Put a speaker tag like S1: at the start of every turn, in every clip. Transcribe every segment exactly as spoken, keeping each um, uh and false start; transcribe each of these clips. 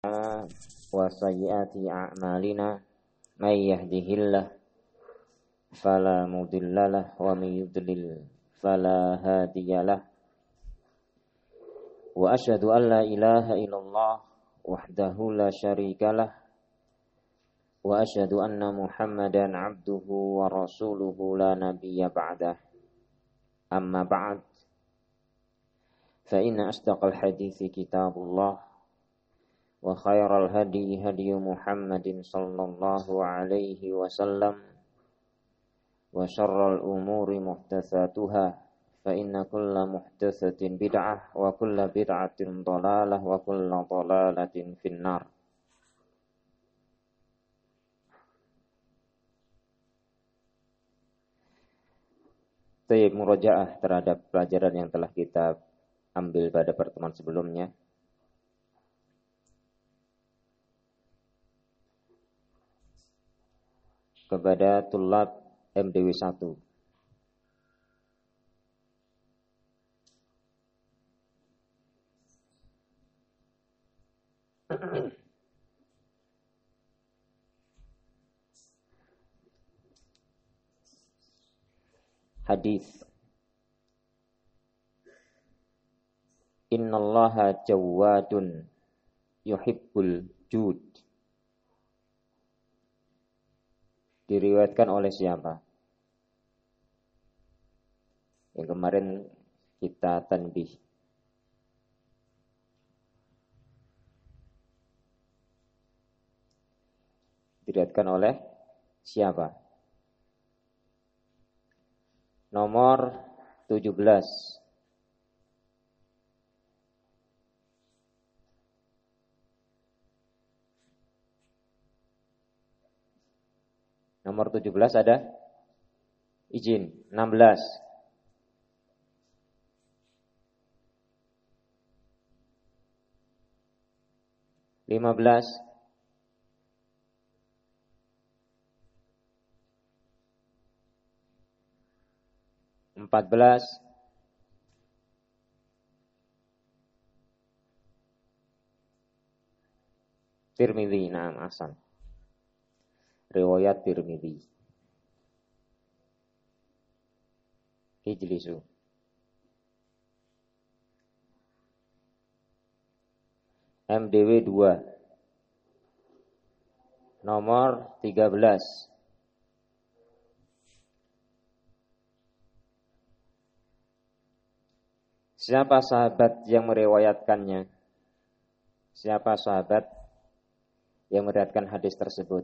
S1: وسيئات أعمالنا من يهده الله فلا مضل له ومن يضلل فلا هادي له وأشهد أن لا إله إلا الله وحده لا شريك له وأشهد أن محمدا عبده ورسوله لا نبي بعده أما بعد فإن أصدق الحديث كتاب الله وخير الهدي هدي محمد صلى الله عليه وسلم وشر الأمور محدثاتها فإن كل محدثة بدعة وكل بدعة ضلالة وكل ضلالة في النار. Tayyib, murojaah terhadap pelajaran yang telah kita ambil pada pertemuan sebelumnya. Kepada tulab M D W satu. Hadis. Innallaha jawadun yuhibbul jud. Diriwayatkan oleh siapa? Yang kemarin kita tanbih. Diriwayatkan oleh siapa? Nomor tujuh belas. Nomor tujuh belas ada? Izin. enam belas. lima belas. empat belas. Tirmidzi, na'am, ahsan. Riwayat Tirmidzi. Ijlisu. M D W dua. Nomor tiga belas. Siapa sahabat yang meriwayatkannya? Siapa sahabat yang meriwayatkan hadis tersebut?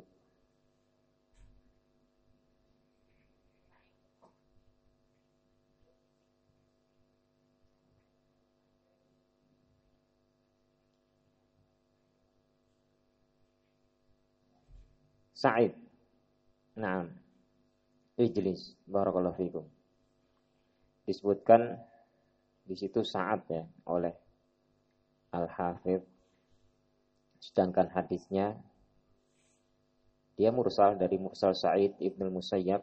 S1: Sa'id. Naam. Ijlis. Barakallahu fikum. Disebutkan di situ Sa'ad ya oleh Al-Hafidh. Sedangkan hadisnya dia mursal dari mursal Sa'id Ibn Musayyab.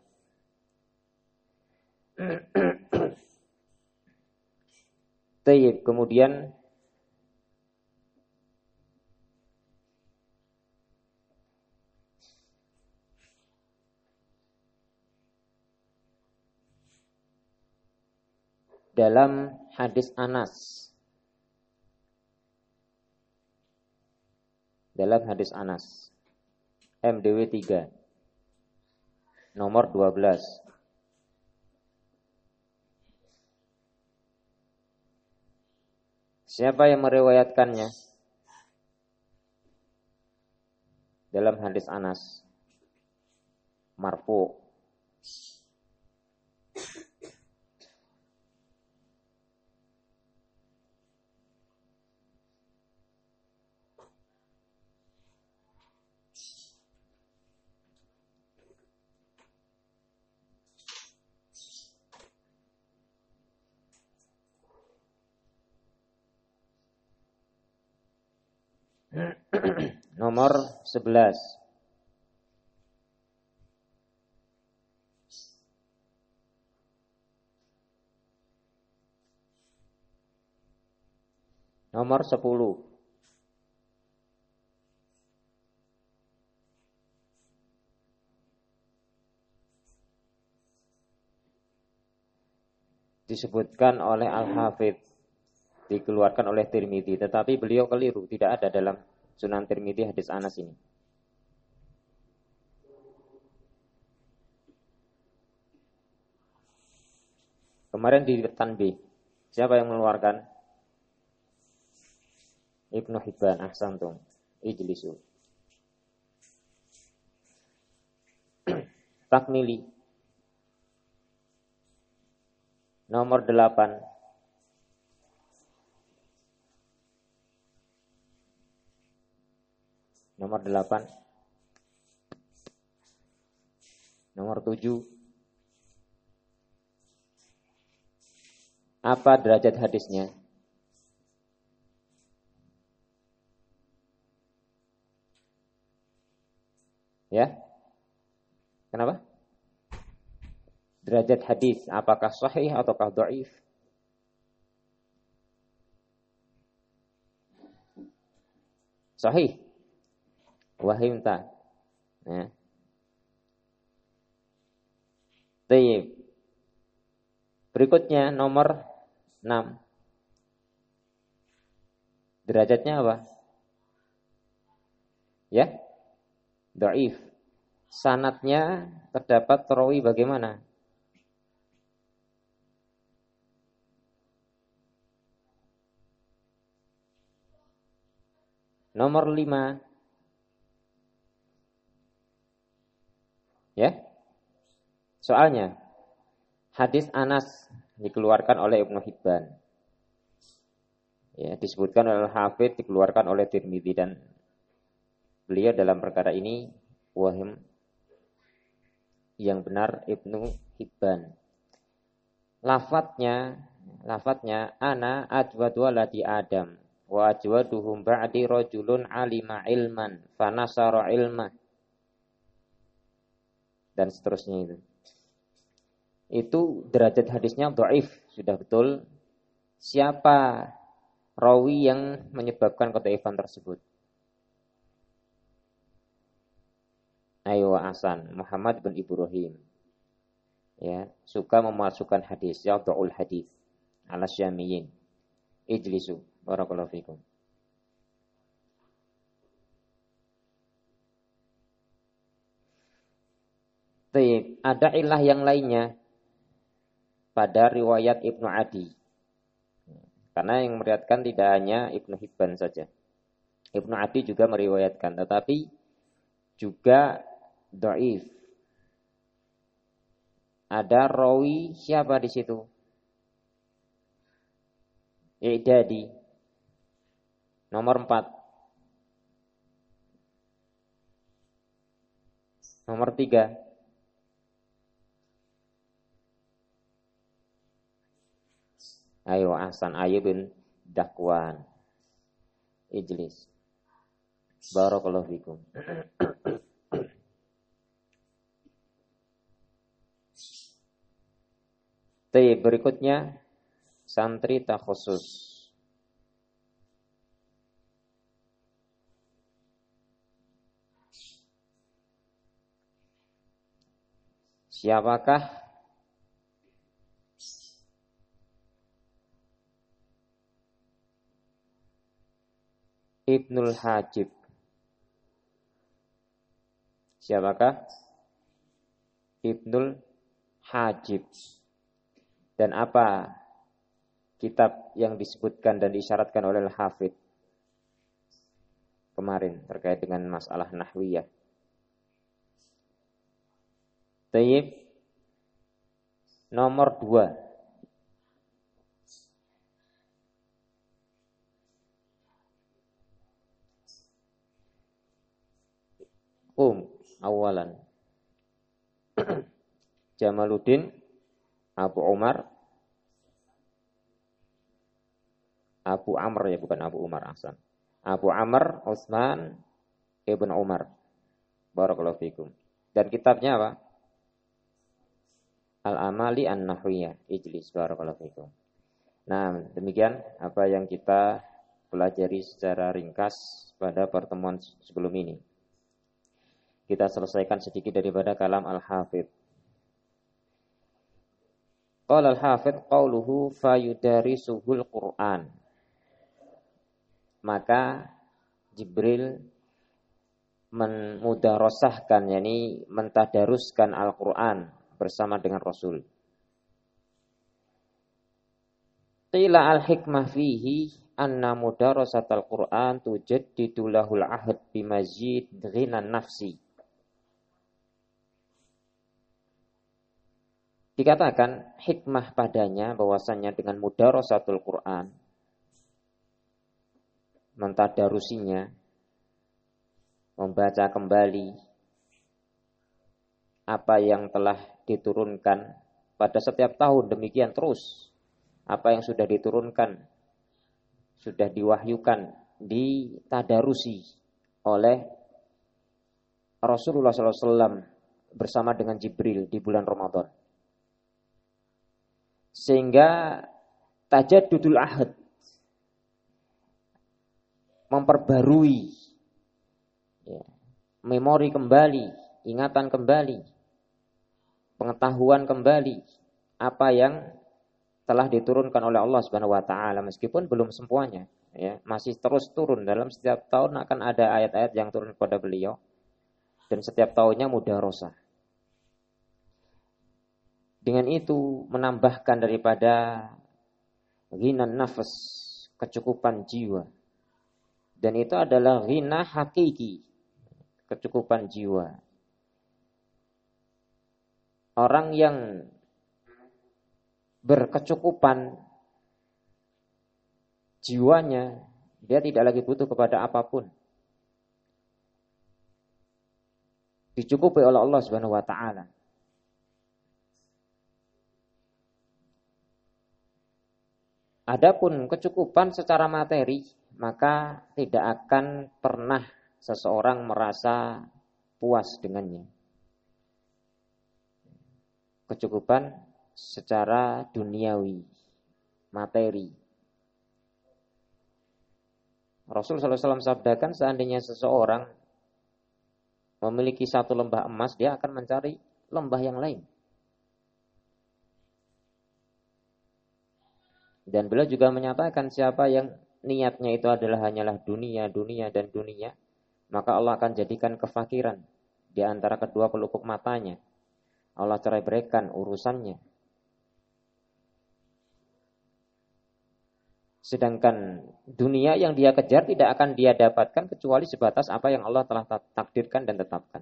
S1: Tayyib, kemudian dalam hadis Anas, dalam hadis Anas M D W tiga nomor dua belas, siapa yang meriwayatkannya? Dalam hadis Anas marfu. Nomor sebelas. Nomor sepuluh. disebutkan oleh Al-Hafidz, dikeluarkan oleh Tirmidzi, tetapi beliau keliru, tidak ada dalam Sunan Tirmidzi hadis Anas ini. Kemarin di Tanbih, siapa yang mengeluarkan? Ibnu Hibban, ahsantum. Ijlisu. Takmili. Nomor delapan. Nomor delapan. Nomor tujuh. Apa derajat hadisnya? Ya? Kenapa? Derajat hadis, apakah sahih ataukah dhaif? Sahih. Wahimta. Ya. Baik. Berikutnya nomor enam. Derajatnya apa? Ya? Dhaif. Sanadnya terdapat rawi bagaimana? Nomor lima. Ya? Soalnya hadis Anas dikeluarkan oleh Ibnu Hibban. Ya, disebutkan oleh Hafidz, dikeluarkan oleh Tirmidzi, dan beliau dalam perkara ini wahim, yang benar Ibnu Hibban. Lafadznya, lafadznya ana ajwadu waladi Adam wa ajwaduhum ba'di rajulun alima ilman fanasara ilmah, dan seterusnya itu. Itu derajat hadisnya dhaif, sudah betul. Siapa rawi yang menyebabkan kedhaifan tersebut? Ayo Hasan, Muhammad bin Ibrahim. Ya, suka memasukkan hadis, ya dhaul hadis ala syamiyin. Ijlisu, barakallahu fikum. Baik, ada ilah yang lainnya pada riwayat Ibnu Adi. Karena yang meriwayatkan tidak hanya Ibnu Hibban saja. Ibnu Adi juga meriwayatkan, tetapi juga dhaif. Ada rawi siapa di situ? I'dadi. Nomor empat. Nomor tiga. Ayo Hasan Ayyub bin Dakwan. Ijlis. Barakallahu fikum. Baik, berikutnya santri takhusus. Siapakah Ibnul Hajib? Siapakah Ibnul Hajib? Dan apa kitab yang disebutkan dan disyaratkan oleh Al-Hafidz kemarin terkait dengan masalah nahwiyah? Tayyib. Nomor dua. Um, awalan. Jamaluddin Abu Umar. Abu Amr, ya, bukan Abu Umar, Hasan. Abu Amr Utsman Ibn Umar. Barakallahu fikum. Dan kitabnya apa? Al-Amali An-Nahwiyah. Ijlis, barakallahu fikum. Nah, demikian apa yang kita pelajari secara ringkas pada pertemuan sebelum ini. Kita selesaikan sedikit daripada kalam Al-Hafidz. Qala al-hafidh qauluhu fayudarisuhul Qur'an. Maka Jibril memudarasahkan, yakni mentadaruskan Al-Qur'an bersama dengan Rasul. Qila al-hikmah fihi anna mudarasatal Qur'an tujaddidu lahul ahd bimazid ghinan nafsi. Dikatakan hikmah padanya bahwasannya dengan mudarasatul Qur'an, mentadarusinya, membaca kembali apa yang telah diturunkan pada setiap tahun, demikian terus apa yang sudah diturunkan, sudah diwahyukan, ditadarusi oleh Rasulullah shallallahu alaihi wasallam bersama dengan Jibril di bulan Ramadan. Sehingga tajaddudul ahad, memperbarui ya, memori kembali, ingatan kembali, pengetahuan kembali apa yang telah diturunkan oleh Allah Subhanahu wa taala, meskipun belum semuanya ya, masih terus turun. Dalam setiap tahun akan ada ayat-ayat yang turun kepada beliau dan setiap tahunnya mudarasah. Dengan itu menambahkan daripada ghinan nafas, kecukupan jiwa. Dan itu adalah ghina hakiki, kecukupan jiwa. Orang yang berkecukupan jiwanya, dia tidak lagi butuh kepada apapun. Dicukupi oleh Allah Subhanahu wa taala. Adapun kecukupan secara materi, maka tidak akan pernah seseorang merasa puas dengannya. Kecukupan secara duniawi, materi. Rasul sallallahu alaihi wasallam sabdakan, seandainya seseorang memiliki satu lembah emas, dia akan mencari lembah yang lain. Dan beliau juga menyatakan, siapa yang niatnya itu adalah hanyalah dunia, dunia, dan dunia, maka Allah akan jadikan kefakiran di antara kedua pelupuk matanya. Allah cerai beraikan urusannya. Sedangkan dunia yang dia kejar tidak akan dia dapatkan kecuali sebatas apa yang Allah telah takdirkan dan tetapkan.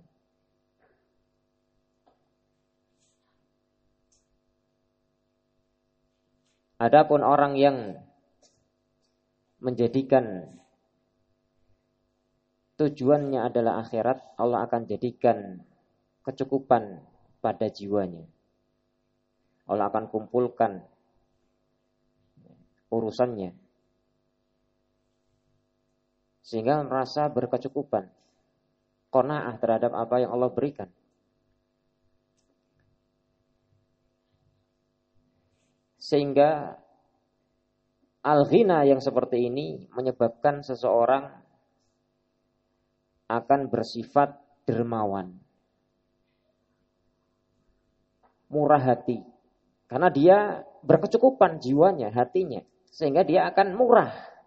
S1: Adapun orang yang menjadikan tujuannya adalah akhirat, Allah akan jadikan kecukupan pada jiwanya. Allah akan kumpulkan urusannya sehingga merasa berkecukupan, qanaah terhadap apa yang Allah berikan. Sehingga al-ghina yang seperti ini menyebabkan seseorang akan bersifat dermawan, murah hati, karena dia berkecukupan jiwanya, hatinya, sehingga dia akan murah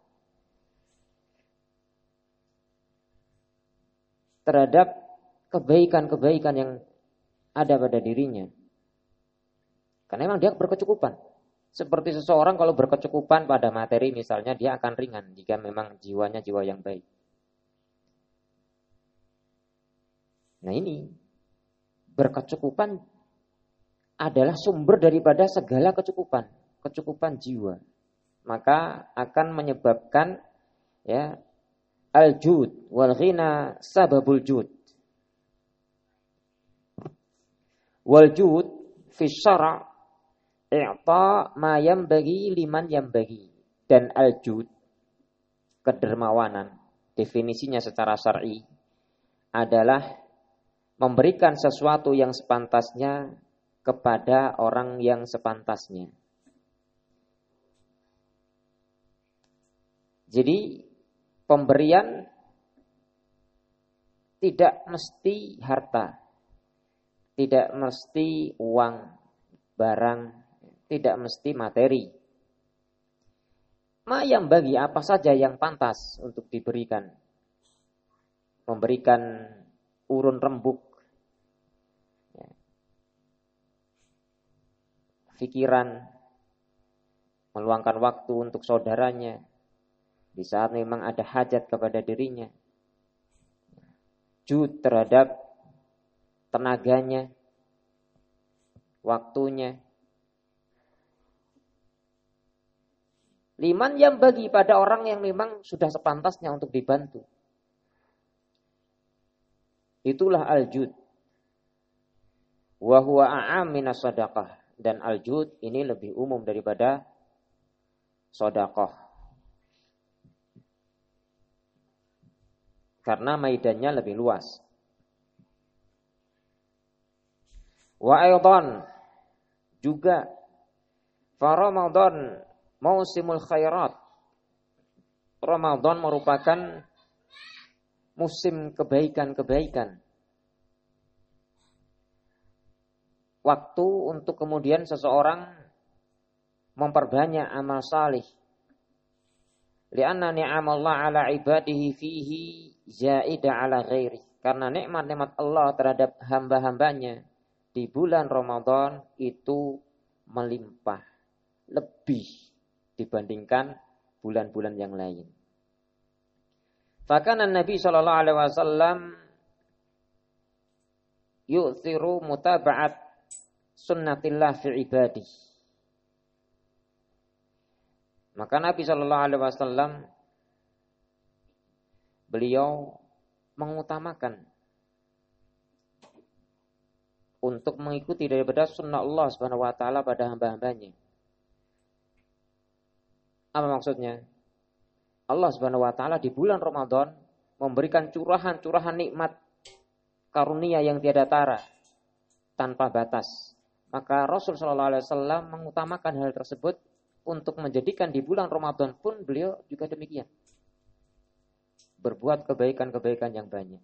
S1: terhadap kebaikan-kebaikan yang ada pada dirinya, karena memang dia berkecukupan. Seperti seseorang kalau berkecukupan pada materi misalnya, dia akan ringan jika memang jiwanya jiwa yang baik. Nah ini, berkecukupan adalah sumber daripada segala kecukupan, kecukupan jiwa. Maka akan menyebabkan ya al-jud wal ghina sababul jud. Wal jud fi syara' i'ta ma yambagi liman yambagi. Dan al-jud, kedermawanan, definisinya secara syar'i adalah memberikan sesuatu yang sepantasnya kepada orang yang sepantasnya. Jadi pemberian tidak mesti harta, tidak mesti uang, barang, tidak mesti materi. Ma yang bagi apa saja yang pantas untuk diberikan. Memberikan urun rembuk, ya, pikiran, meluangkan waktu untuk saudaranya di saat memang ada hajat kepada dirinya. Jud terhadap tenaganya, waktunya. Liman yang bagi pada orang yang memang sudah sepantasnya untuk dibantu. Itulah al-jud. Wa huwa a'am minas shadaqah. Dan al-jud ini lebih umum daripada sedekah. Karena maidannya lebih luas. Wa aydan juga fa Ramadan mausimul khairat. Ramadan merupakan musim kebaikan-kebaikan. Waktu untuk kemudian seseorang memperbanyak amal salih. Lianna ni'amallah ala ibadihi fihi zaida ala ghairi. Karena nikmat-nikmat Allah terhadap hamba-hambanya di bulan Ramadan itu melimpah. Lebih dibandingkan bulan-bulan yang lain. Fakana Nabi sallallahu alaihi wasallam yu'thiru mutaba'at sunnatillah fi ibadih. Maka Nabi sallallahu alaihi wasallam beliau mengutamakan untuk mengikuti daripada sunnah Allah Subhanahu wa taala pada hamba-hambanya. Apa maksudnya? Allah Subhanahu wa taala di bulan Ramadan memberikan curahan-curahan nikmat karunia yang tiada tara tanpa batas. Maka Rasul sallallahu alaihi wasallam mengutamakan hal tersebut untuk menjadikan di bulan Ramadan pun beliau juga demikian. Berbuat kebaikan-kebaikan yang banyak.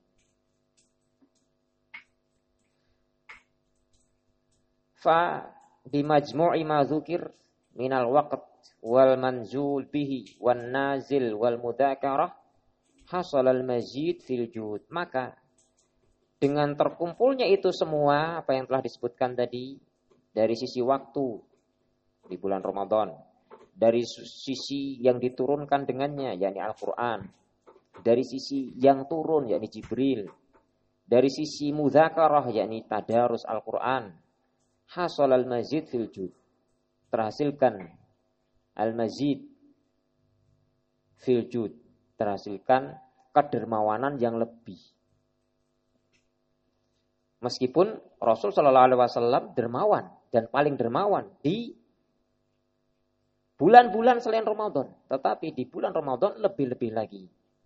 S1: Fa bi majmu'i ma dzukir minal waqt wal manzul bihi wan nazil wal mudzakarah hasal al mazid fil jud. Maka dengan terkumpulnya itu semua apa yang telah disebutkan tadi dari sisi waktu di bulan Ramadan, dari sisi yang diturunkan dengannya yakni Al-Qur'an, dari sisi yang turun yakni Jibril, dari sisi mudzakarah yakni tadarus Al-Qur'an, hasal al mazid fil jud. Terhasilkan al-mazid fil jud, terhasilkan kedermawanan yang lebih. Meskipun Rasul sallallahu alaihi wasallam dermawan dan paling dermawan di bulan-bulan selain Ramadan, tetapi di bulan Ramadan lebih-lebih lagi.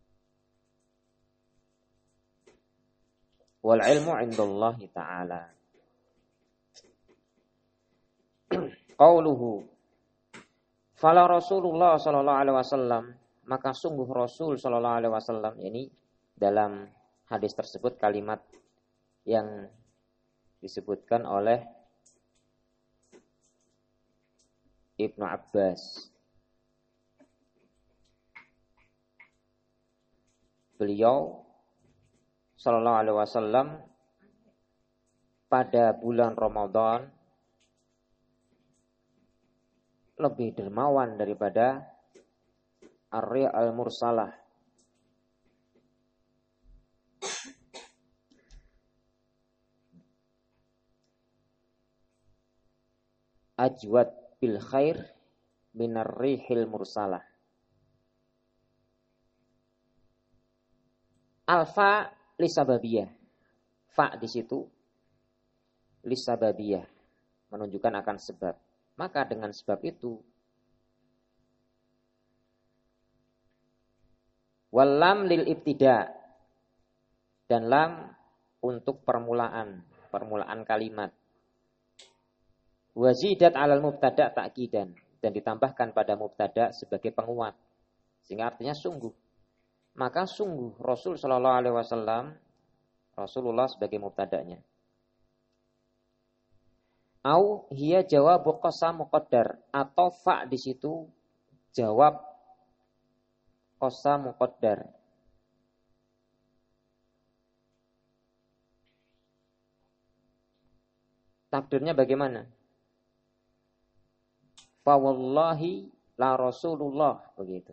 S1: Wal ilmu indallahi ta'ala. Qauluhu fala Rasulullah sallallahu alaihi wasallam, maka sungguh Rasul sallallahu alaihi wasallam, ini dalam hadis tersebut kalimat yang disebutkan oleh Ibnu Abbas. Beliau sallallahu alaihi wasallam pada bulan Ramadan lebih dermawan daripada Ar-Riyah al-Mursalah. Ajwad bil khair minar rihil mursalah. Alfa lisababiyah. Fa di situ lisababiyah, menunjukkan akan sebab. Maka dengan sebab itu walam lil ibtida, dan lam untuk permulaan, permulaan kalimat. Wazidat alal mubtada ta'kidan, dan ditambahkan pada mubtada sebagai penguat. Sehingga artinya sungguh. Maka sungguh Rasul sallallahu alaihi wasallam, Rasulullah sebagai mubtadanya. Au hiya jawabu qasam muqaddar, atau fa di situ jawab qasam muqaddar. Takdirnya bagaimana? Fa wallahi la Rasulullah, begitu.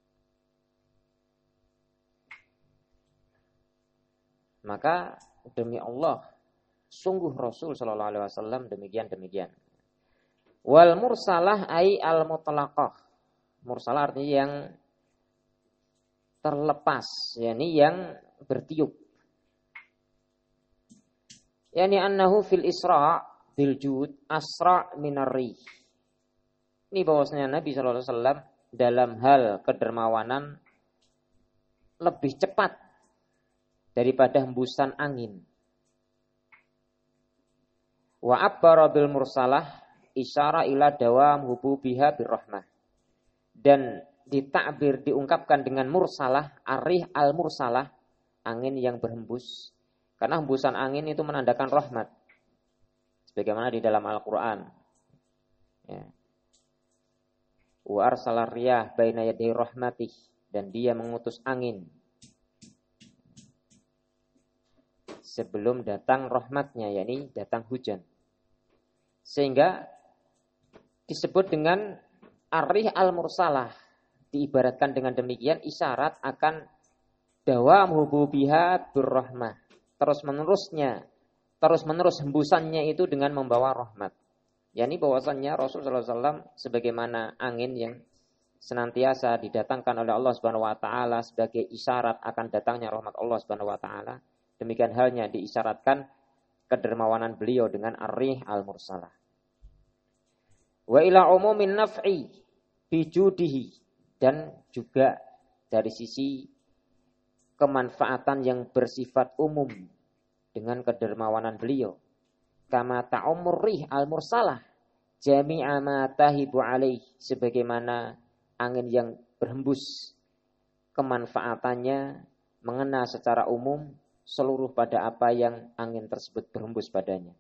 S1: Maka demi Allah, sungguh Rasul sallallahu alaihi wasallam demikian demikian. Wal mursalah ai al mutlaqah. Mursalah artinya yang terlepas, yakni yang bertiup. Yani annahu fil isra' bil jud asra' minar rih. Ini bahwasanya Nabi sallallahu alaihi wasallam dalam hal kedermawanan lebih cepat daripada hembusan angin. Wa abbara bil mursalah isyara ila dawam hububiha birrahmah. Dan ditakbir diungkapkan dengan mursalah, arih al mursalah, angin yang berhembus. Karena hembusan angin itu menandakan rahmat. Sebagaimana di dalam Al-Qur'an. Ya. Wa arsala riyah baina yaday rahmatih, dan dia mengutus angin sebelum datang rahmatnya, yakni datang hujan. Sehingga disebut dengan arih al-mursalah, diibaratkan dengan demikian isyarat akan dawam hububiha birrahmah, terus menerusnya, terus menerus hembusannya itu dengan membawa rahmat. yakni bahwasannya Rasul sallallahu alaihi wasallam sebagaimana angin yang senantiasa didatangkan oleh Allah Subhanahu wa taala sebagai isyarat akan datangnya rahmat Allah Subhanahu wa taala, demikian halnya diisyaratkan kedermawanan beliau dengan ar-rih al-mursalah. Wa ila umumin naf'i bijudihi, dan juga dari sisi kemanfaatan yang bersifat umum dengan kedermawanan beliau. Kama ta'umur rih al-mursalah jami'a ma tahibu alaih, sebagaimana angin yang berhembus kemanfaatannya mengena secara umum seluruh pada apa yang angin tersebut berhembus padanya.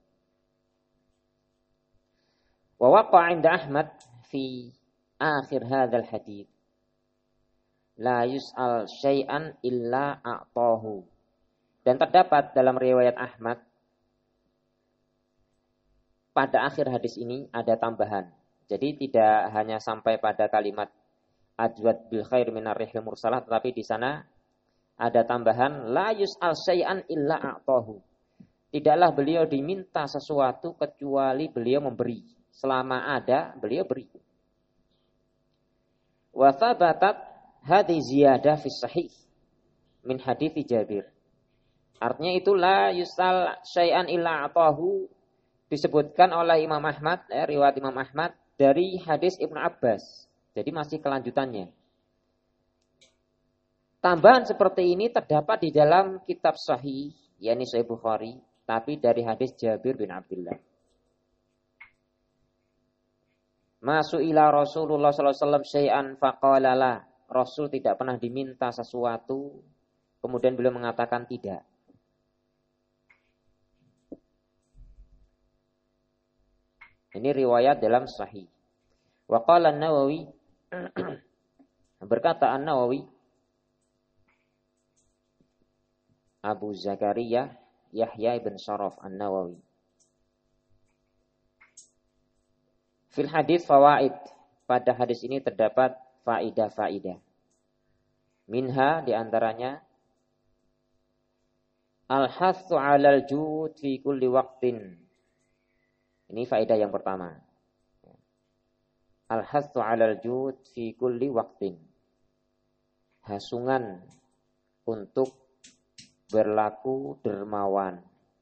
S1: Wa waqa 'inda Ahmad fi akhir hadzal hadits la yus'al syai'an illa a'tahu. Dan terdapat dalam riwayat Ahmad pada akhir hadis ini ada tambahan. Jadi tidak hanya sampai pada kalimat ajwad bil khair minar rihil mursalah, tetapi di sana ada tambahan la yus'al syai'an illa a'tahu. Tidaklah beliau diminta sesuatu kecuali beliau memberi. Selama ada beliau beri. Wa thabatat hadhi ziyadah fi sahih min hadits Jabir. Artinya itu la yus'al syai'an illa a'tahu disebutkan oleh Imam Ahmad, eh, riwayat Imam Ahmad dari hadis Ibnu Abbas. Jadi masih kelanjutannya. Tambahan seperti ini terdapat di dalam kitab sahih, yakni Sahih Bukhari, tapi dari hadis Jabir bin Abdullah. Masuk ila Rasulullah sallallahu alaihi wasallam syai'an faqala la. Rasul tidak pernah diminta sesuatu, kemudian beliau mengatakan tidak. Ini riwayat dalam sahih. Wa qala An-Nawawi, berkata An-Nawawi, Abu Zakaria Yahya ibn Sharaf An-Nawawi, fil hadis fawaid, pada hadis ini terdapat faidah-faidah. Minha, diantaranya al-hathu 'alal jud fi kulli waqtin. Ini faedah yang pertama. Al-hathu 'alal jud fi kulli waqtin. Hasungan untuk berlaku dermawan.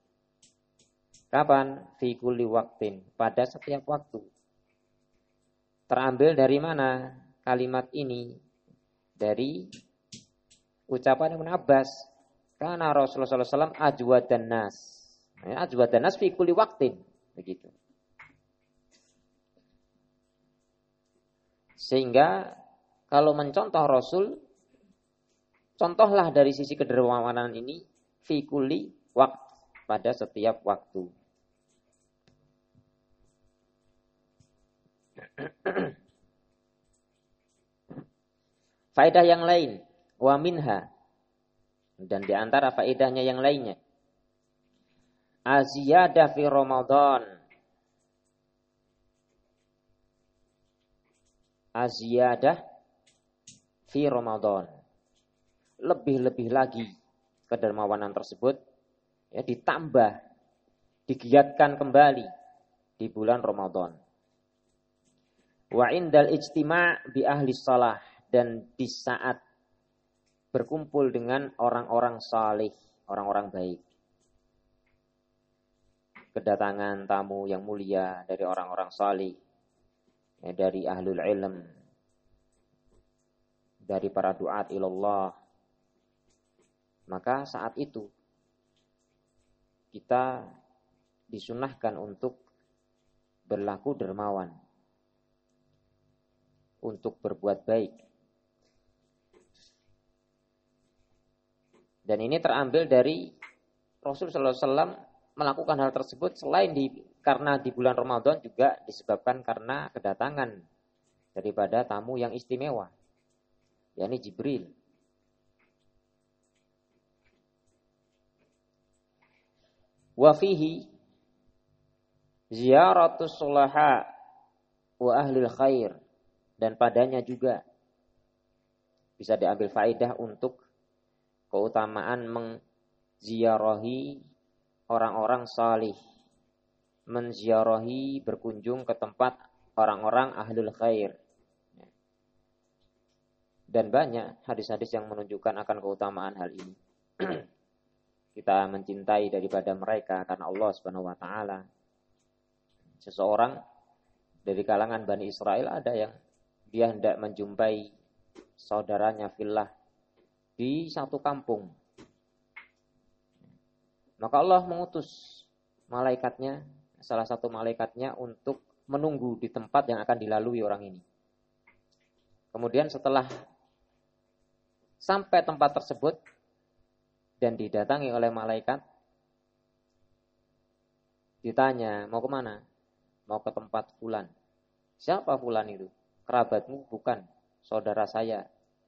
S1: Kapan? Fi kulli waqtin, pada setiap waktu. Terambil dari mana kalimat ini? Dari ucapan Ibnu Abbas. Karena Rasulullah sallallahu alaihi wasallam ajwadan nas. Ajwadan nas fi kulli waqtin. Begitu. Sehingga kalau mencontoh Rasul, contohlah dari sisi kedermawanan ini fi kulli waqt, pada setiap waktu. Faedah yang lain, wa minha, dan di antara faedahnya yang lainnya, aziyadah fi Ramadan. Aziyadah fi Ramadan. Lebih-lebih lagi kedermawanan tersebut ya ditambah, digiatkan kembali di bulan Ramadan. Wa indal ijtima' bi ahli shalah, dan di saat berkumpul dengan orang-orang salih, orang-orang baik. Kedatangan tamu yang mulia dari orang-orang salih, ya, dari ahlul ilm, dari para duat ilallah. Maka saat itu kita disunahkan untuk berlaku dermawan, untuk berbuat baik. Dan ini terambil dari Rasul sallallahu alaihi wasallam melakukan hal tersebut selain di karena di bulan Ramadan, juga disebabkan karena kedatangan daripada tamu yang istimewa, yakni Jibril. Wa fihi ziyaratus sulaha wa ahlil khair, dan padanya juga bisa diambil faedah untuk keutamaan menziarahi orang-orang salih, menziarahi, berkunjung ke tempat orang-orang ahlul khair. Dan banyak hadis-hadis yang menunjukkan akan keutamaan hal ini. Kita mencintai daripada mereka karena Allah Subhanahu wa taala. Seseorang dari kalangan Bani Israel ada yang dia hendak menjumpai saudaranya fillah di satu kampung. Maka Allah mengutus malaikatnya, salah satu malaikatnya untuk menunggu di tempat yang akan dilalui orang ini. Kemudian setelah sampai tempat tersebut dan didatangi oleh malaikat, ditanya, mau kemana? Mau ke tempat fulan. Siapa fulan itu? Kerabatmu? Bukan, saudara saya.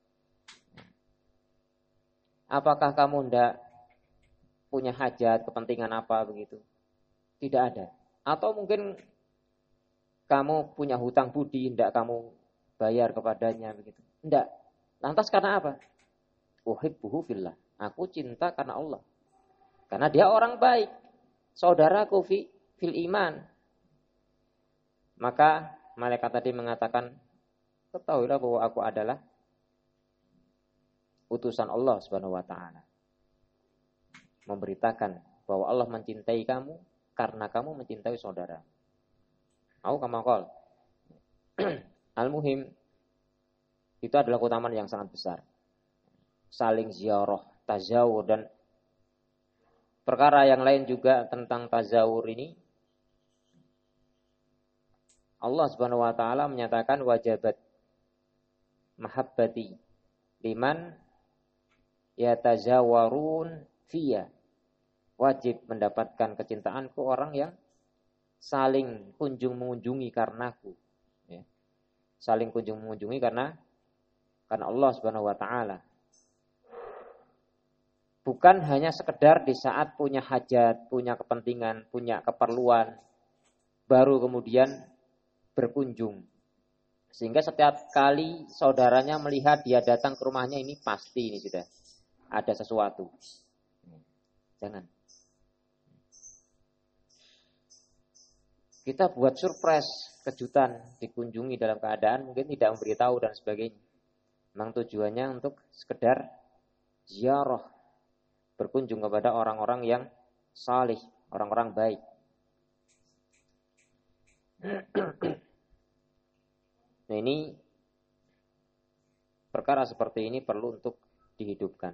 S1: Apakah kamu hendak punya hajat, kepentingan apa begitu? Tidak ada. Atau mungkin kamu punya hutang budi, hendak kamu bayar kepadanya begitu? Tidak. Lantas karena apa? Uhibbuhu fillah. Aku cinta karena Allah. Karena dia orang baik. Saudaraku fi, fil iman. Maka malaikat tadi mengatakan, ketahuilah bahwa aku adalah utusan Allah Subhanahu wa taala. Memberitakan bahwa Allah mencintai kamu karena kamu mencintai saudara. Au kama qol. Al-muhim, itu adalah keutamaan yang sangat besar. Saling ziarah, tazawur, dan perkara yang lain juga tentang tazawur ini. Allah Subhanahu wa taala menyatakan wajabat mahabbati liman yatazawarun fiyya. Wajib mendapatkan kecintaanku orang yang saling kunjung mengunjungi karenaku. Ya. Saling kunjung mengunjungi karena karena Allah Subhanahu wa taala. Bukan hanya sekedar di saat punya hajat, punya kepentingan, punya keperluan, baru kemudian berkunjung. Sehingga setiap kali saudaranya melihat dia datang ke rumahnya, ini pasti ini sudah ada sesuatu. Jangan. Kita buat surprise, kejutan, dikunjungi dalam keadaan mungkin tidak memberitahu dan sebagainya. Memang tujuannya untuk sekedar ziarah, berkunjung kepada orang-orang yang salih, orang-orang baik. Nah, ini perkara seperti ini perlu untuk dihidupkan.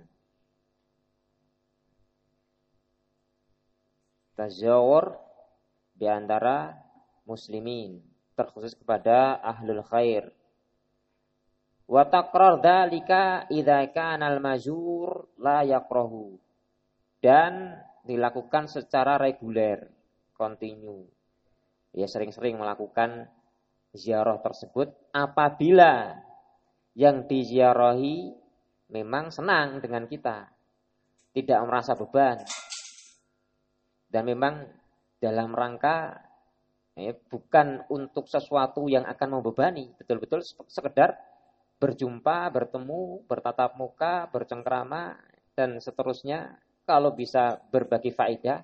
S1: Tazawur di antara muslimin, terkhusus kepada ahlul khair. Wa taqrar dzalika idza kana al-mazur la yaqrahu. Dan dilakukan secara reguler, kontinu. Ya, sering-sering melakukan ziarah tersebut apabila yang diziarahi memang senang dengan kita, tidak merasa beban, dan memang dalam rangka ya, bukan untuk sesuatu yang akan membebani, betul-betul sekedar berjumpa, bertemu, bertatap muka, bercengkrama, dan seterusnya. Kalau bisa berbagi faedah,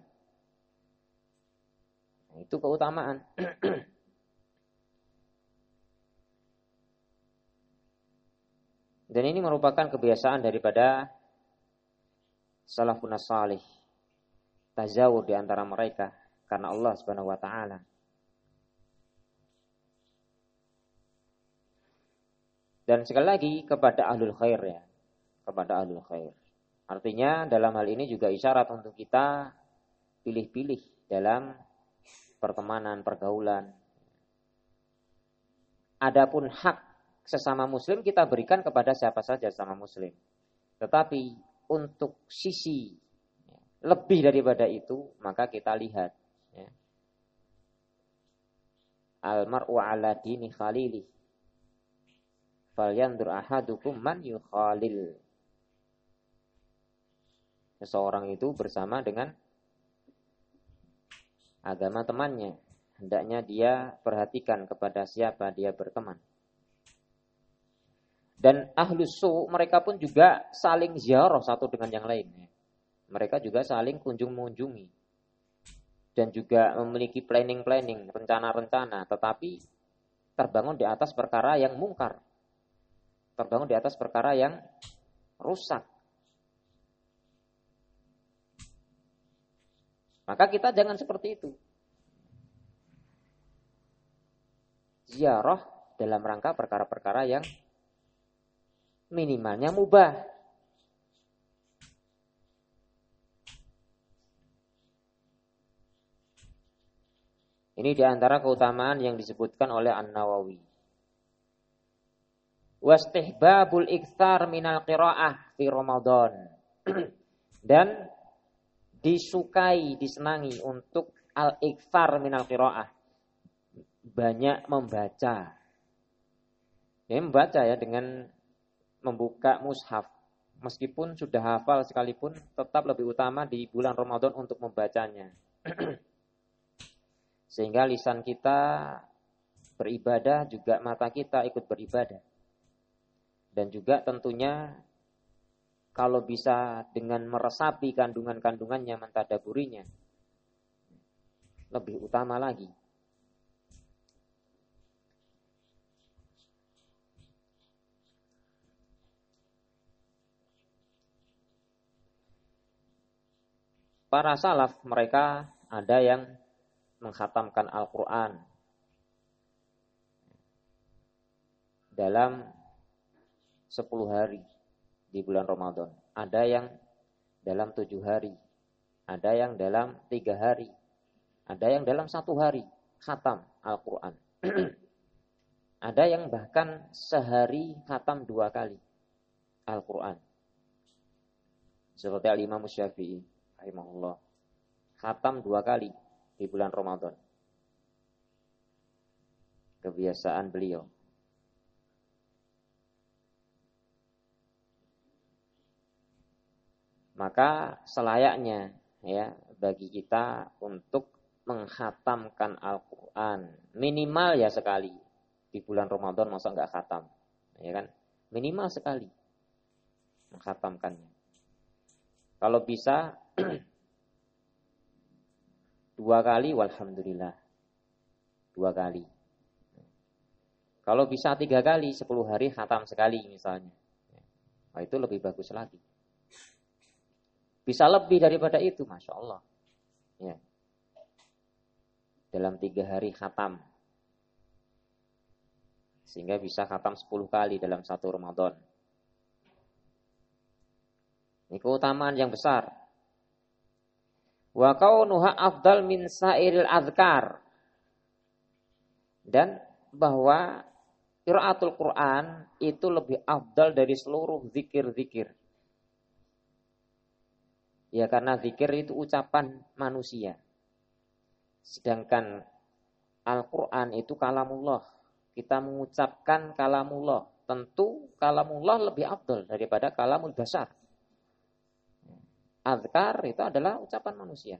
S1: itu keutamaan. Dan ini merupakan kebiasaan daripada salafun salih, tazawur di antara mereka karena Allah Subhanahu wa taala. Dan sekali lagi kepada ahlul khair ya, kepada ahlul khair. Artinya dalam hal ini juga isyarat untuk kita pilih-pilih dalam pertemanan, pergaulan. Adapun hak sesama muslim kita berikan kepada siapa saja sesama muslim. Tetapi untuk sisi lebih daripada itu, maka kita lihat ya. Al-mar'u ala dini khalili falyandur ahadukum man yukhalil. Seseorang itu bersama dengan agama temannya. Hendaknya dia perhatikan kepada siapa dia berteman. Dan ahlus su, mereka pun juga saling ziarah satu dengan yang lain. Mereka juga saling kunjung mengunjungi. Dan juga memiliki planning-planning, rencana-rencana. Tetapi terbangun di atas perkara yang mungkar. Terbangun di atas perkara yang rusak. Maka kita jangan seperti itu. Ziarah dalam rangka perkara-perkara yang minimalnya mubah. Ini diantara keutamaan yang disebutkan oleh An-Nawawi. Wastihbabul iktsar minal qiraah fi Ramadan. Dan disukai, disenangi untuk al-iktsar minal qiraah. Banyak membaca. Ya, membaca ya dengan membuka mushaf. Meskipun sudah hafal sekalipun, tetap lebih utama di bulan Ramadan untuk membacanya. Sehingga lisan kita beribadah, juga mata kita ikut beribadah. Dan juga tentunya kalau bisa dengan meresapi kandungan-kandungannya, mentadaburinya, lebih utama lagi. Para salaf mereka ada yang mengkhatamkan Al-Quran dalam sepuluh hari di bulan Ramadan. Ada yang dalam tujuh hari. Ada yang dalam tiga hari. Ada yang dalam satu hari khatam Al-Quran. Ada yang bahkan sehari khatam dua kali Al-Quran. Seperti Al-Imam Syafi'i rahimahullah, khatam dua kali di bulan Ramadan. Kebiasaan beliau. Maka selayaknya ya bagi kita untuk menghatamkan Al-Quran minimal ya sekali di bulan Ramadan. Masa nggak khatam, ya kan? Minimal sekali menghatamkannya. Kalau bisa dua kali, walhamdulillah, dua kali. Kalau bisa tiga kali, sepuluh hari khatam sekali misalnya. Nah, itu lebih bagus lagi. Bisa lebih daripada itu, masya Allah. Ya. Dalam tiga hari khatam. Sehingga bisa khatam sepuluh kali dalam satu Ramadan. Ini keutamaan yang besar. Wa kaunuha afdal min sairil adhkar. Dan bahwa qiraatul Quran itu lebih afdal dari seluruh zikir-zikir. Ya karena zikir itu ucapan manusia. Sedangkan Al-Quran itu kalamullah. kita mengucapkan kalamullah. Tentu kalamullah lebih afdal daripada kalamul basar. Azkar itu adalah ucapan manusia.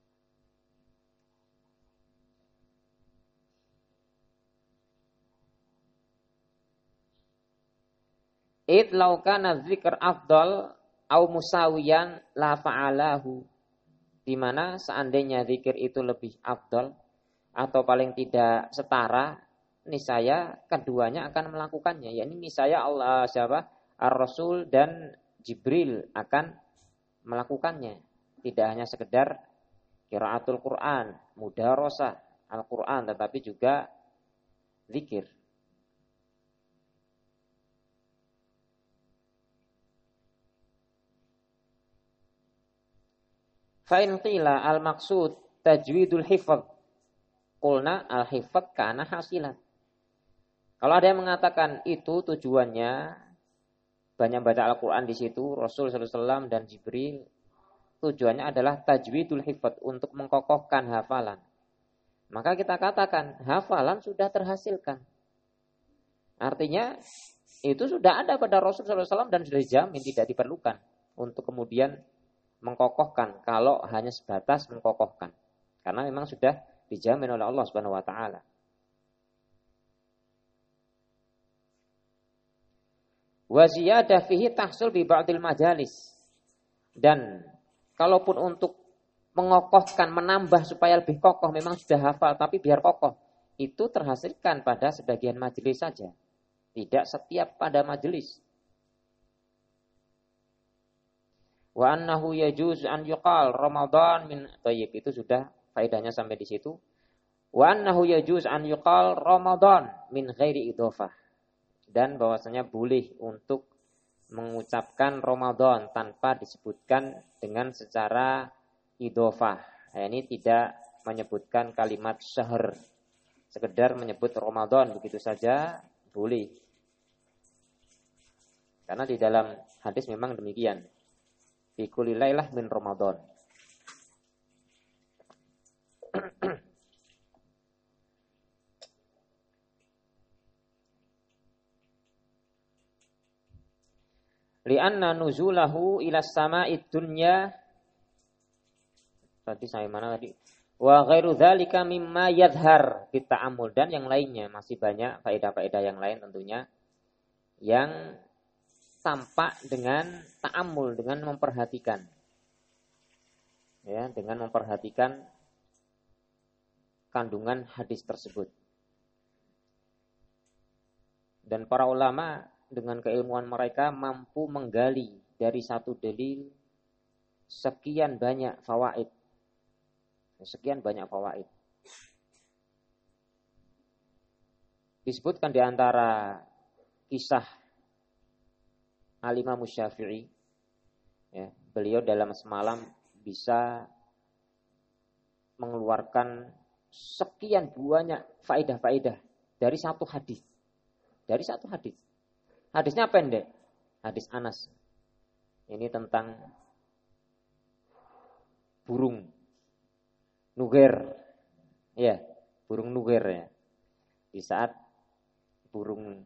S1: Id law kana dzikr afdal au musawiyan la fa'alahu. Di mana seandainya zikir itu lebih afdal atau paling tidak setara, niscaya keduanya akan melakukannya. yakni niscaya Allah siapa? Ar-Rasul dan Jibril akan melakukannya. Tidak hanya sekedar qiraatul Quran, mudarasah Al-Quran, tetapi juga zikir. Fa'in qila al-maqsud tajwidul hifz. Qulna al-hifz kana hasilan. Kalau ada yang mengatakan itu tujuannya banyak baca Al-Quran di situ, Rasul sallallahu alaihi wasallam dan Jibril, tujuannya adalah tajwidul hifz, untuk mengkokohkan hafalan. Maka kita katakan hafalan sudah terhasilkan. Artinya itu sudah ada pada Rasul sallallahu alaihi wasallam dan sudah dijamin tidak diperlukan untuk kemudian mengkokohkan kalau hanya sebatas mengkokohkan. Karena memang sudah dijamin oleh Allah Subhanahu wa taala. Wa ziyadah fihi tahsul bi ba'dil majalis. Dan kalaupun untuk mengokohkan, menambah supaya lebih kokoh, memang sudah hafal tapi biar kokoh, itu terhasilkan pada sebagian majelis saja. Tidak setiap pada majelis. Wa annahu yajuz an yuqal Ramadan min thayyib, itu sudah faedahnya sampai di situ. Wa annahu yajuz an yuqal Ramadan min ghairi idhofah, dan bahwasanya boleh untuk mengucapkan Ramadan tanpa disebutkan dengan secara idhofah. Nah, ini tidak menyebutkan kalimat syahr, sekedar menyebut Ramadan begitu saja boleh. Karena di dalam hadis memang demikian. Fi kulli lailah min Ramadan. Li'anna nuzulahu ila sama'id dunya. Tadi saya mana tadi? Wa ghairu dzalika mimma yadhhar bita'ammul, dan yang lainnya masih banyak faedah-faedah yang lain tentunya yang tampak dengan ta'ammul, dengan memperhatikan. Ya, dengan memperhatikan kandungan hadis tersebut. Dan para ulama dengan keilmuan mereka mampu menggali dari satu dalil sekian banyak fawaid. Sekian banyak fawaid. Disebutkan di antara kisah Al-Imam Syafi'i, ya, beliau dalam semalam bisa mengeluarkan sekian banyak faedah-faedah dari satu hadis. Dari satu hadis. Hadisnya pendek. Hadis Anas. Ini tentang burung nuger. Ya, burung nuger ya. Di saat burung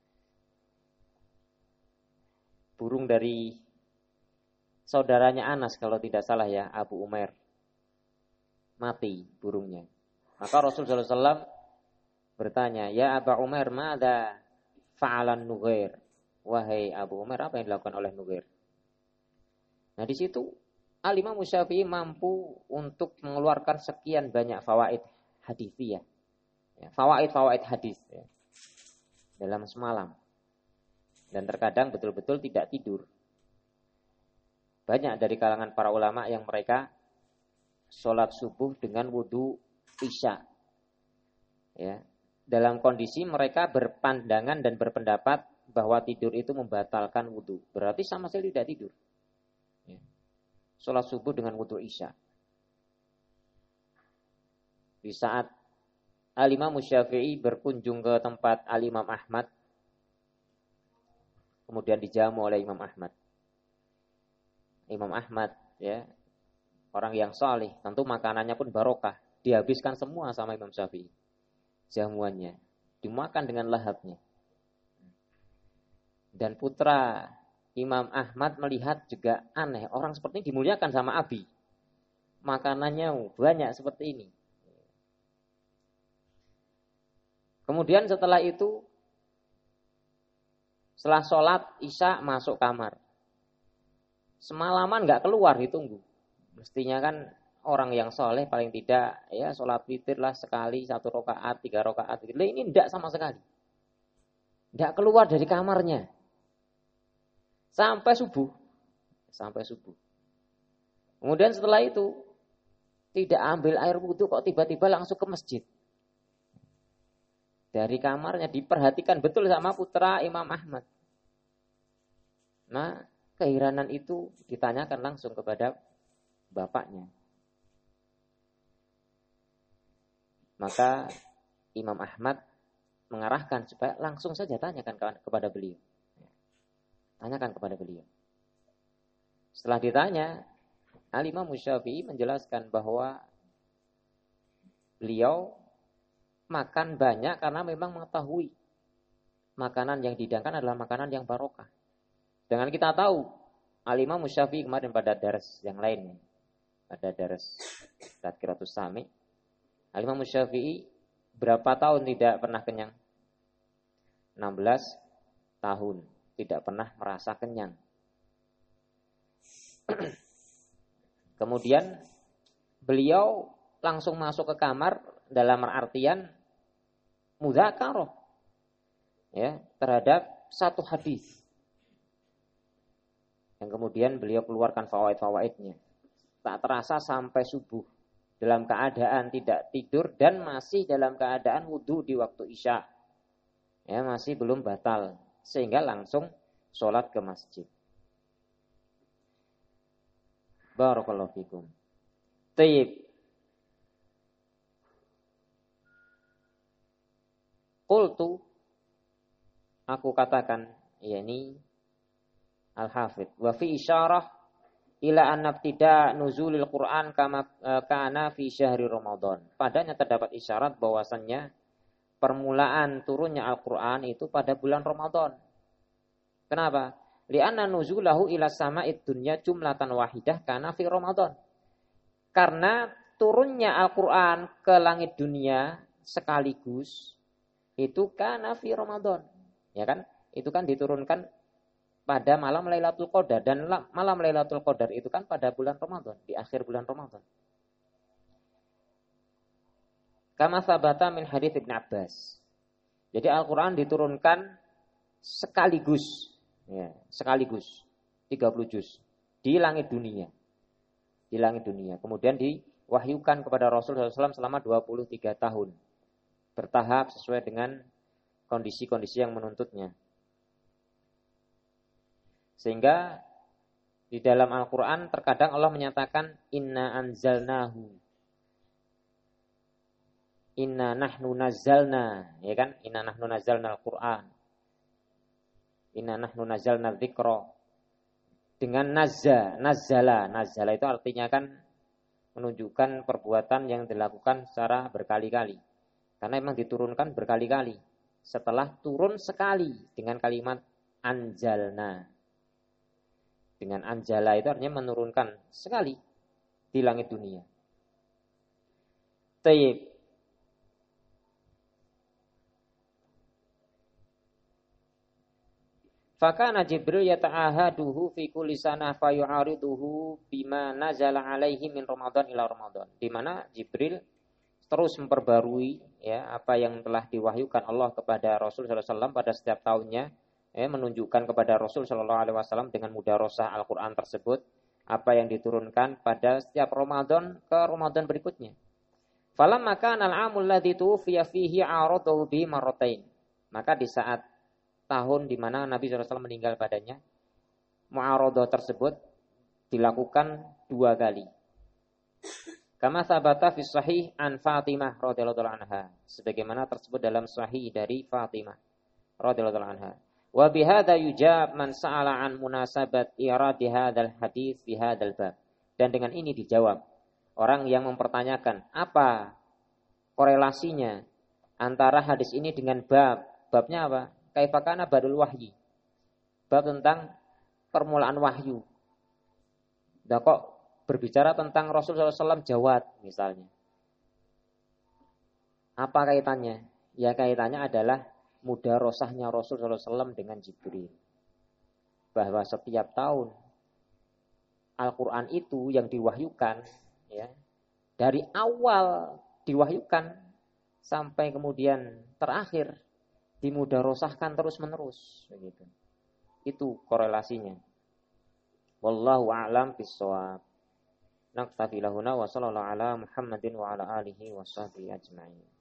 S1: burung dari saudaranya Anas kalau tidak salah ya, Abu Umair, mati burungnya. Maka Rasulullah shallallahu alaihi wasallam bertanya, ya Abu Umair, mada fa'alan nugair? Wahai Abu Umair, apa yang dilakukan oleh nugair? Nah di situ Al-Imam Syafi'i mampu untuk mengeluarkan sekian banyak fawaid hadithiyah, ya, fawaid-fawaid hadis ya, dalam semalam. Dan terkadang betul-betul tidak tidur. Banyak dari kalangan para ulama yang mereka sholat subuh dengan wudu isya. Ya, dalam kondisi mereka berpandangan dan berpendapat bahwa tidur itu membatalkan wudu. Berarti sama sekali tidak tidur. Ya. Sholat subuh dengan wudu isya. Di saat Al-Imam Syafi'i berkunjung ke tempat Al-Imam Ahmad, kemudian dijamu oleh Imam Ahmad. Imam Ahmad ya, orang yang saleh, tentu makanannya pun barokah. Dihabiskan semua sama Imam Syafi'i. Jamuannya dimakan dengan lahapnya. Dan putra Imam Ahmad melihat juga aneh, orang seperti ini dimuliakan sama Abi. Makanannya banyak seperti ini. Kemudian setelah itu, setelah sholat Isya masuk kamar. Semalaman nggak keluar, ditunggu. Mestinya kan orang yang soleh paling tidak ya sholat witir lah sekali, satu rakaat, tiga rakaat. Ini tidak sama sekali. Tidak keluar dari kamarnya. Sampai subuh. Sampai subuh. Kemudian setelah itu, tidak ambil air wudhu kok tiba-tiba langsung ke masjid. Dari kamarnya diperhatikan betul sama putra Imam Ahmad. Nah, keheranan itu ditanyakan langsung kepada bapaknya. Maka Imam Ahmad mengarahkan supaya langsung saja tanyakan kepada beliau. Tanyakan kepada beliau. Setelah ditanya, Al-Imam Syafi'i menjelaskan bahwa beliau makan banyak karena memang mengetahui makanan yang dihidangkan adalah makanan yang barokah. Dengan kita tahu Al-Imam Syafi'i kemarin pada dars yang lain, pada dars Tadkiratus Sami, Al-Imam Syafi'i berapa tahun tidak pernah kenyang? enam belas tahun tidak pernah merasa kenyang. Kemudian beliau langsung masuk ke kamar dalam artian mudzakarah ya terhadap satu hadis. Yang kemudian beliau keluarkan fawaid-fawaidnya. Tak terasa sampai subuh dalam keadaan tidak tidur dan masih dalam keadaan wudu di waktu Isya. Ya, masih belum batal sehingga langsung sholat ke masjid. Barakallahu fikum. Tayyib. Qultu, aku katakan, yakni Al-Hafidh, wa fi isyarah ila anna ibtida nuzulil Quran kama kana fi syahri Ramadan. Padanya terdapat isyarat bahwasannya permulaan turunnya Al-Quran itu pada bulan Ramadan. Kenapa? Li'anna nuzulahu ila sama'id dunya jumlatan wahidah kana fi Ramadan. Karena turunnya Al-Quran ke langit dunia sekaligus itu kana fi Ramadan. Ya kan? Itu kan diturunkan pada malam Lailatul Qadar, dan malam Lailatul Qadar itu kan pada bulan Ramadan, di akhir bulan Ramadan. Kama sabata min hadits Ibnu Abbas. Jadi Al-Qur'an diturunkan sekaligus, ya, sekaligus tiga puluh juz di langit dunia. Di langit dunia. Kemudian diwahyukan kepada Rasulullah shallallahu alaihi wasallam selama dua puluh tiga tahun. Bertahap sesuai dengan kondisi-kondisi yang menuntutnya. Sehingga di dalam Al-Quran terkadang Allah menyatakan inna anzalnahu, inna nahnu nazzalna, ya kan? Inna nahnu nazzalna Al-Quran, inna nahnu nazzalna dzikra. Dengan nazza, nazzala, nazzala itu artinya kan menunjukkan perbuatan yang dilakukan secara berkali-kali. Karena memang diturunkan berkali-kali. Setelah turun sekali dengan kalimat anzalna. Dengan anjala itu artinya menurunkan sekali di langit dunia. Tayyib. Fakana Jibril yata'ahaduhu fi kulli sanah fayu'ariduhu bima nazala alaihi min Ramadan ila Ramadan. Di mana Jibril terus memperbarui ya apa yang telah diwahyukan Allah kepada Rasul sallallahu alaihi wasallam pada setiap tahunnya. Ya, menunjukkan kepada Rasul Shallallahu Alaihi Wasallam dengan mudarosah Al-Quran tersebut apa yang diturunkan pada setiap Ramadan ke Ramadan berikutnya. Falamma kana al-'amul ladzi tuwfiya fihi 'aradahu bi marratain. Maka di saat tahun di mana Nabi shallallahu alaihi wasallam meninggal padanya, mu'aradah tersebut dilakukan dua kali. Kama sabata fi sahih an Fatimah radhiyallahu anha, sebagaimana tersebut dalam sahih dari Fatimah radhiyallahu anha. Wa bihadza yujab man sa'ala an munasabat iradi hadzal hadits fi hadzal bab. Dan dengan ini dijawab orang yang mempertanyakan apa korelasinya antara hadis ini dengan bab. Babnya apa? Kaifa kana badul wahyi. Bab tentang permulaan wahyu. Nah kok berbicara tentang Rasulullah shallallahu alaihi wasallam jawad misalnya. Apa kaitannya? Ya kaitannya adalah mudarosahnya Rasulullah shallallahu alaihi wasallam dengan Jibril. Bahwa setiap tahun Al-Quran itu yang diwahyukan, ya, dari awal diwahyukan sampai kemudian terakhir dimudarosahkan terus menerus, begitu. Itu korelasinya. Wallahu a'lam bishawab. Naktafi lahuna wa sallallahu ala Muhammadin wa ala alihi wa sahbihi ajma'in.